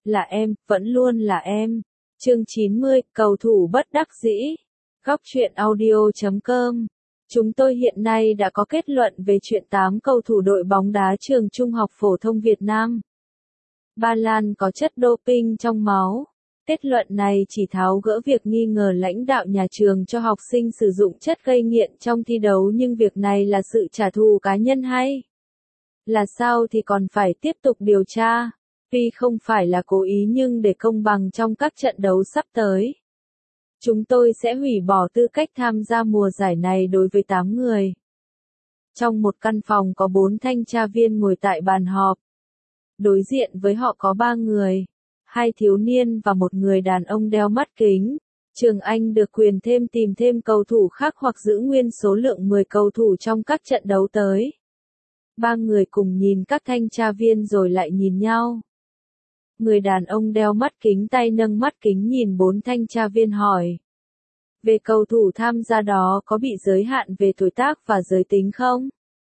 Là em, vẫn luôn là em. Chương 90, cầu thủ bất đắc dĩ. Góc truyện audio.com. Chúng tôi hiện nay đã có kết luận về chuyện 8 cầu thủ đội bóng đá trường Trung học phổ thông Việt Nam Ba Lan có chất doping trong máu. Kết luận này chỉ tháo gỡ việc nghi ngờ lãnh đạo nhà trường cho học sinh sử dụng chất gây nghiện trong thi đấu, nhưng việc này là sự trả thù cá nhân hay là sao thì còn phải tiếp tục điều tra. Tuy không phải là cố ý nhưng để công bằng trong các trận đấu sắp tới, chúng tôi sẽ hủy bỏ tư cách tham gia mùa giải này đối với 8 người. Trong một căn phòng có 4 thanh tra viên ngồi tại bàn họp. Đối diện với họ có 3 người, 2 thiếu niên và một người đàn ông đeo mắt kính. Trường Anh được quyền tìm thêm cầu thủ khác hoặc giữ nguyên số lượng 10 cầu thủ trong các trận đấu tới. 3 người cùng nhìn các thanh tra viên rồi lại nhìn nhau. Người đàn ông đeo mắt kính tay nâng mắt kính nhìn 4 thanh tra viên hỏi. Về cầu thủ tham gia đó có bị giới hạn về tuổi tác và giới tính không?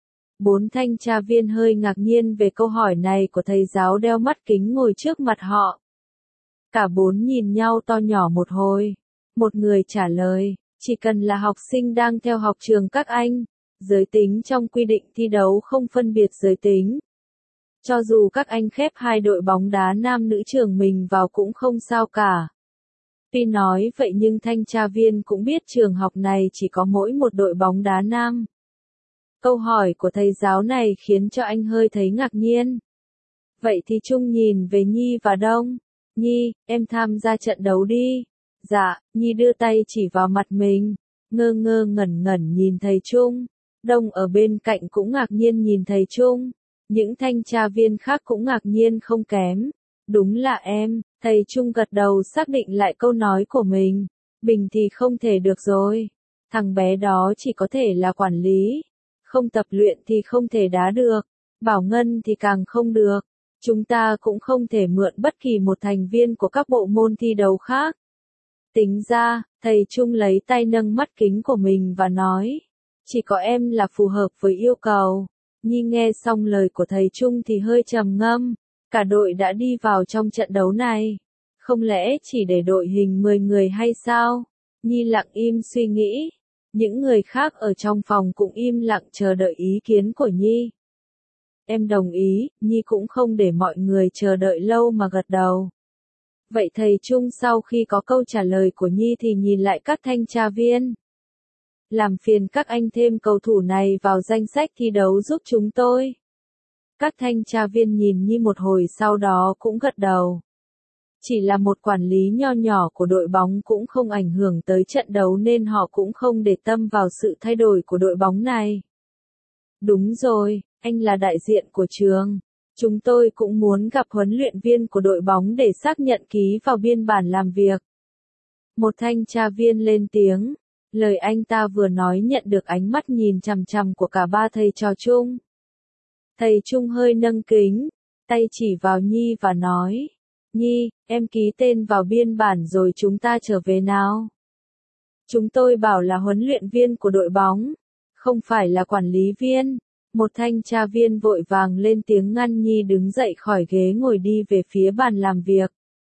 4 thanh tra viên hơi ngạc nhiên về câu hỏi này của thầy giáo đeo mắt kính ngồi trước mặt họ. Cả 4 nhìn nhau to nhỏ một hồi. Một người trả lời, chỉ cần là học sinh đang theo học trường các anh, giới tính trong quy định thi đấu không phân biệt giới tính. Cho dù các anh khép 2 đội bóng đá nam nữ trường mình vào cũng không sao cả. Tuy nói vậy nhưng thanh tra viên cũng biết trường học này chỉ có mỗi một đội bóng đá nam. Câu hỏi của thầy giáo này khiến cho anh hơi thấy ngạc nhiên. Vậy thì Trung nhìn về Nhi và Đông. Nhi, em tham gia trận đấu đi. Dạ, Nhi đưa tay chỉ vào mặt mình. Ngơ ngẩn nhìn thầy Trung. Đông ở bên cạnh cũng ngạc nhiên nhìn thầy Trung. Những thanh tra viên khác cũng ngạc nhiên không kém. Đúng là em, thầy Trung gật đầu xác định lại câu nói của mình. Bình thì không thể được rồi. Thằng bé đó chỉ có thể là quản lý. Không tập luyện thì không thể đá được. Bảo Ngân thì càng không được. Chúng ta cũng không thể mượn bất kỳ một thành viên của các bộ môn thi đấu khác. Tính ra, thầy Trung lấy tay nâng mắt kính của mình và nói. Chỉ có em là phù hợp với yêu cầu. Nhi nghe xong lời của thầy Trung thì hơi trầm ngâm. Cả đội đã đi vào trong trận đấu này. Không lẽ chỉ để đội hình 10 người hay sao? Nhi lặng im suy nghĩ. Những người khác ở trong phòng cũng im lặng chờ đợi ý kiến của Nhi. Em đồng ý, Nhi cũng không để mọi người chờ đợi lâu mà gật đầu. Vậy thầy Trung sau khi có câu trả lời của Nhi thì nhìn lại các thanh tra viên. Làm phiền các anh thêm cầu thủ này vào danh sách thi đấu giúp chúng tôi. Các thanh tra viên nhìn Nhi một hồi sau đó cũng gật đầu. Chỉ là một quản lý nho nhỏ của đội bóng cũng không ảnh hưởng tới trận đấu nên họ cũng không để tâm vào sự thay đổi của đội bóng này. Đúng rồi, anh là đại diện của trường. Chúng tôi cũng muốn gặp huấn luyện viên của đội bóng để xác nhận ký vào biên bản làm việc. Một thanh tra viên lên tiếng. Lời anh ta vừa nói nhận được ánh mắt nhìn chằm chằm của cả 3 thầy trò Trung. Thầy Trung hơi nâng kính, tay chỉ vào Nhi và nói. Nhi, em ký tên vào biên bản rồi chúng ta trở về nào. Chúng tôi bảo là huấn luyện viên của đội bóng, không phải là quản lý viên. Một thanh tra viên vội vàng lên tiếng ngăn Nhi đứng dậy khỏi ghế ngồi đi về phía bàn làm việc.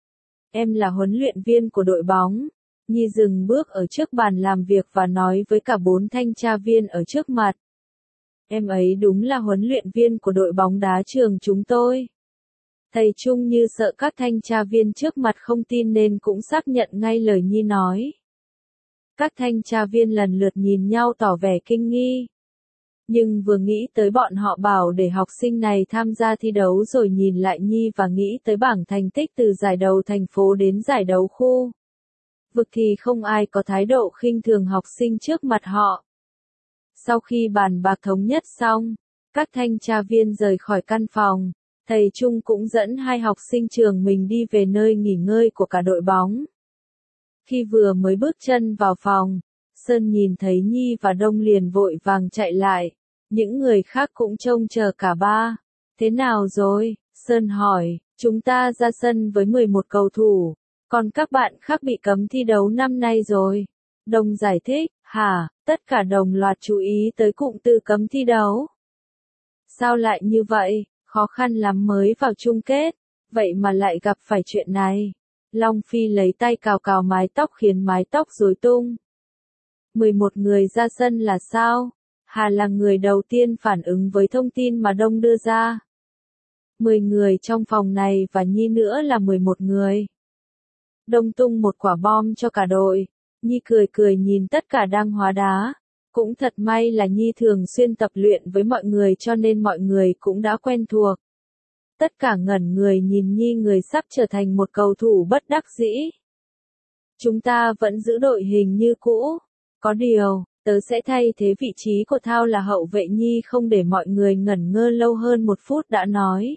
Em là huấn luyện viên của đội bóng. Nhi dừng bước ở trước bàn làm việc và nói với cả 4 thanh tra viên ở trước mặt. Em ấy đúng là huấn luyện viên của đội bóng đá trường chúng tôi. Thầy Trung như sợ các thanh tra viên trước mặt không tin nên cũng xác nhận ngay lời Nhi nói. Các thanh tra viên lần lượt nhìn nhau tỏ vẻ kinh nghi. Nhưng vừa nghĩ tới bọn họ bảo để học sinh này tham gia thi đấu rồi nhìn lại Nhi và nghĩ tới bảng thành tích từ giải đấu thành phố đến giải đấu khu vực thì không ai có thái độ khinh thường học sinh trước mặt họ. Sau khi bàn bạc thống nhất xong, các thanh tra viên rời khỏi căn phòng, thầy Trung cũng dẫn 2 học sinh trường mình đi về nơi nghỉ ngơi của cả đội bóng. Khi vừa mới bước chân vào phòng, Sơn nhìn thấy Nhi và Đông liền vội vàng chạy lại. Những người khác cũng trông chờ cả 3. Thế nào rồi? Sơn hỏi, chúng ta ra sân với 11 cầu thủ, còn các bạn khác bị cấm thi đấu năm nay rồi. Đông giải thích, hả, tất cả đồng loạt chú ý tới cụm từ cấm thi đấu. Sao lại như vậy, khó khăn lắm mới vào chung kết. vậy mà lại gặp phải chuyện này. Long Phi lấy tay cào cào mái tóc khiến mái tóc rối tung. 11 người ra sân là sao? Hà là người đầu tiên phản ứng với thông tin mà Đông đưa ra. 10 người trong phòng này và Nhi nữa là 11 người. Đông tung một quả bom cho cả đội. Nhi cười cười nhìn tất cả đang hóa đá. Cũng thật may là Nhi thường xuyên tập luyện với mọi người cho nên mọi người cũng đã quen thuộc. Tất cả ngẩn người nhìn Nhi, người sắp trở thành một cầu thủ bất đắc dĩ. Chúng ta vẫn giữ đội hình như cũ. Có điều, tớ sẽ thay thế vị trí của Thao là hậu vệ. Nhi không để mọi người ngẩn ngơ lâu hơn 1 phút đã nói.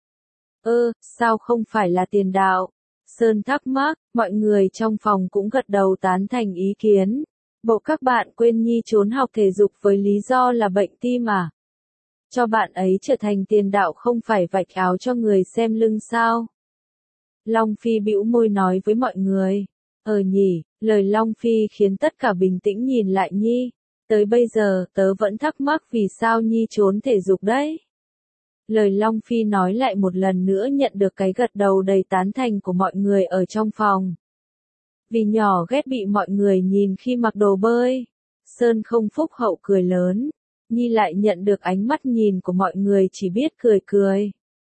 Sao không phải là tiền đạo? Sơn thắc mắc, mọi người trong phòng cũng gật đầu tán thành ý kiến. Bộ các bạn quên Nhi trốn học thể dục với lý do là bệnh tim à? Cho bạn ấy trở thành tiền đạo không phải vạch áo cho người xem lưng sao? Long Phi bĩu môi nói với mọi người. Nhỉ, lời Long Phi khiến tất cả bình tĩnh nhìn lại Nhi. Tới bây giờ, tớ vẫn thắc mắc vì sao Nhi trốn thể dục đấy. Lời Long Phi nói lại một lần nữa nhận được cái gật đầu đầy tán thành của mọi người ở trong phòng. Vì nhỏ ghét bị mọi người nhìn khi mặc đồ bơi. Sơn không phúc hậu cười lớn. Nhi lại nhận được ánh mắt nhìn của mọi người chỉ biết cười cười.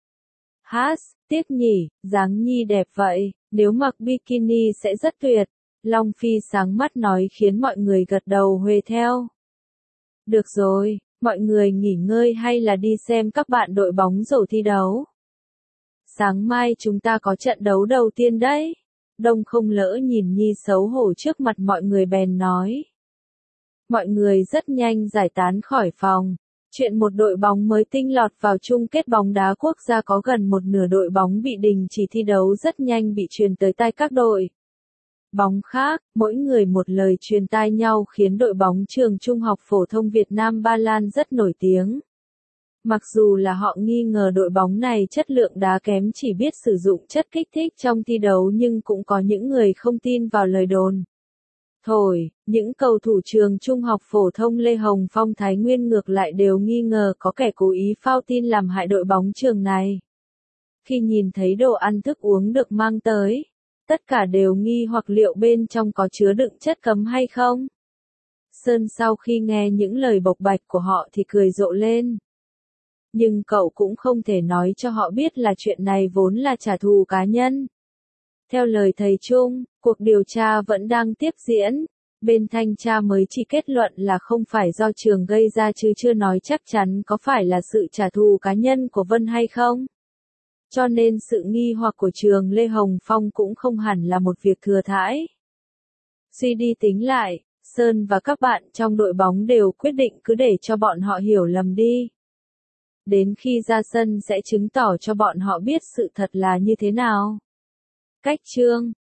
Tiếc nhỉ, dáng Nhi đẹp vậy, nếu mặc bikini sẽ rất tuyệt. Long Phi sáng mắt nói khiến mọi người gật đầu huề theo. Được rồi, mọi người nghỉ ngơi hay là đi xem các bạn đội bóng rổ thi đấu. Sáng mai chúng ta có trận đấu đầu tiên đấy. Đông không lỡ nhìn Nhi xấu hổ trước mặt mọi người bèn nói. Mọi người rất nhanh giải tán khỏi phòng. Chuyện một đội bóng mới tinh lọt vào chung kết bóng đá quốc gia có gần một nửa đội bóng bị đình chỉ thi đấu rất nhanh bị truyền tới tai các đội bóng khác, mỗi người một lời truyền tai nhau khiến đội bóng trường Trung học phổ thông Việt Nam Ba Lan rất nổi tiếng. Mặc dù là họ nghi ngờ đội bóng này chất lượng đá kém chỉ biết sử dụng chất kích thích trong thi đấu nhưng cũng có những người không tin vào lời đồn. Những cầu thủ trường Trung học phổ thông Lê Hồng Phong Thái Nguyên ngược lại đều nghi ngờ có kẻ cố ý phao tin làm hại đội bóng trường này. Khi nhìn thấy đồ ăn thức uống được mang tới, tất cả đều nghi hoặc liệu bên trong có chứa đựng chất cấm hay không. Sơn sau khi nghe những lời bộc bạch của họ thì cười rộ lên. Nhưng cậu cũng không thể nói cho họ biết là chuyện này vốn là trả thù cá nhân. Theo lời thầy Trung, cuộc điều tra vẫn đang tiếp diễn. Bên thanh tra mới chỉ kết luận là không phải do trường gây ra chứ chưa nói chắc chắn có phải là sự trả thù cá nhân của Vân hay không. Cho nên sự nghi hoặc của trường Lê Hồng Phong cũng không hẳn là một việc thừa thãi. Suy đi tính lại, Sơn và các bạn trong đội bóng đều quyết định cứ để cho bọn họ hiểu lầm đi. Đến khi ra sân sẽ chứng tỏ cho bọn họ biết sự thật là như thế nào. Cách chương